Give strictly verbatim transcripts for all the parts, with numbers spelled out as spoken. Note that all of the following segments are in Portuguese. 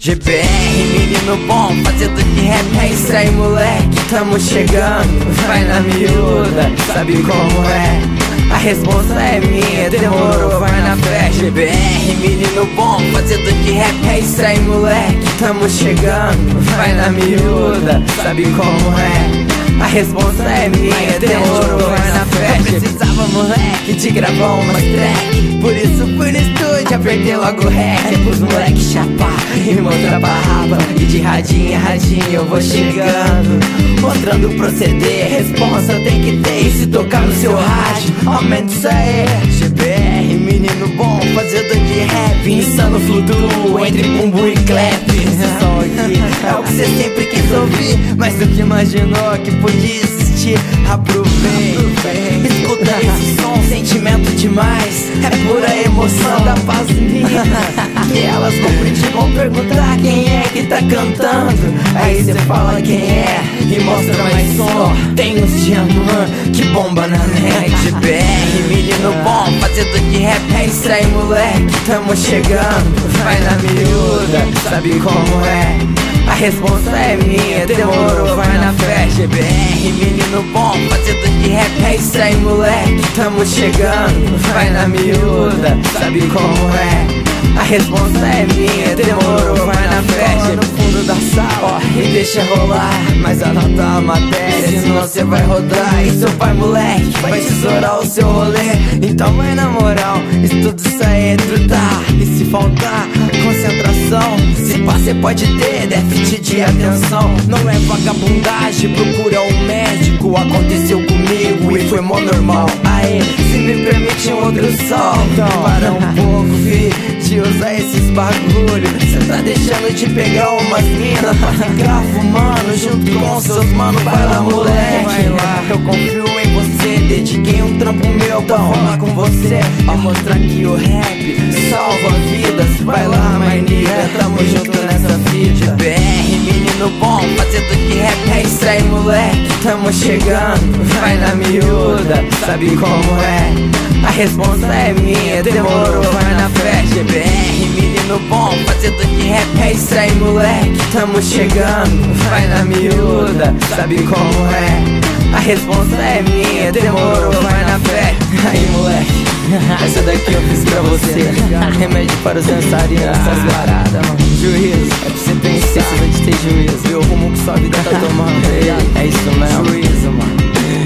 G B R, menino bom, fazendo de rap, é isso aí moleque, tamo chegando, vai na miúda, sabe como é, a responsa é minha, demorou, vai na fé. G B R, menino bom, fazendo de rap, é isso aí moleque, tamo chegando, vai na miúda, sabe como é, a responsa é minha, demorou, vai na fé. Eu precisava, moleque, de gravar umas track, por isso fui no estúdio, apertei logo o rec, pros moleque chapar e mostrar pra raba, e de radinho em radinho eu vou chegando, mostrando o proceder, responsa tem que ter, e se tocar no seu rádio, aumenta isso aí. G B R, menino bom, fazedor de rap, insano flutuo entre bumbo e clap. Esse som aqui é o que cê sempre quis ouvir, mas nunca imaginou que podia existir. Aproveita, escuta esse som, sentimento demais, é pura emoção da paz minha. E elas vão pedir, vão perguntar quem é que tá cantando, aí cê fala quem é e mostra mais som. Tem uns diamant que bomba na net. G B R, menino bom, fazendo de rap, é isso aí moleque, tamo chegando, vai na miúda, sabe como é, a responsa é minha, demorou, vai na fé. G B R, menino bom, fazendo de rap, é isso aí moleque, tamo chegando, vai na miúda, sabe como é, a responsa é minha, demorou, vai na fé. No fundo da sala e deixa rolar, mas anota a matéria, senão cê vai rodar. E seu pai moleque vai tesourar o seu rolê, então vai na moral, estuda isso aí é trutar. E se faltar concentração, se pá cê pode ter déficit de atenção. Não é vagabundagem, procura um médico, aconteceu comigo e foi mó normal. Aí, se me permite um outro sol, para um pouco, fi, de usar esses bagulho. Cê tá deixando de pegar umas minas pra ficar fumando junto com seus mano. Vai lá moleque, vai lá, eu confio em você, dediquei um trampo meu pra falar com você e mostrar que o rap salva vidas. Vai lá, maninha, tamo junto nessa fita. G B R, menino bom, fazendo de rap, é isso aí moleque, tamo chegando, vai na miúda, sabe como é, a responsa é minha, demorou, vai na fé. G B R, menino bom, fazendo de rap, é isso aí moleque, tamo chegando, vai na miúda, sabe como é, a responsa é minha, demorou, vai na fé. Aí moleque, essa daqui eu fiz pra você, remédio para os dançarinos, essas paradas, mano. Juízo, é pra você pensar, precisa de ter juízo, ver o rumo que sua vida tá tomando, é isso mesmo. Juízo, mano.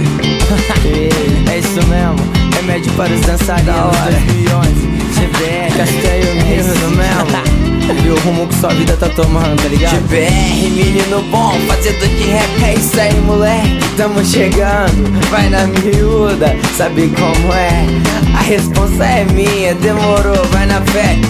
É isso mesmo, remédio para os dançarinos, dois mil e onze, G B R, Castanho, é isso mesmo. Viu o rumo que sua vida tá tomando, tá ligado? G B R, menino bom, fazendo de rap, é isso aí moleque, tamo chegando, vai na miúda, sabe como é, a responsa é minha, demorou, vai na fé.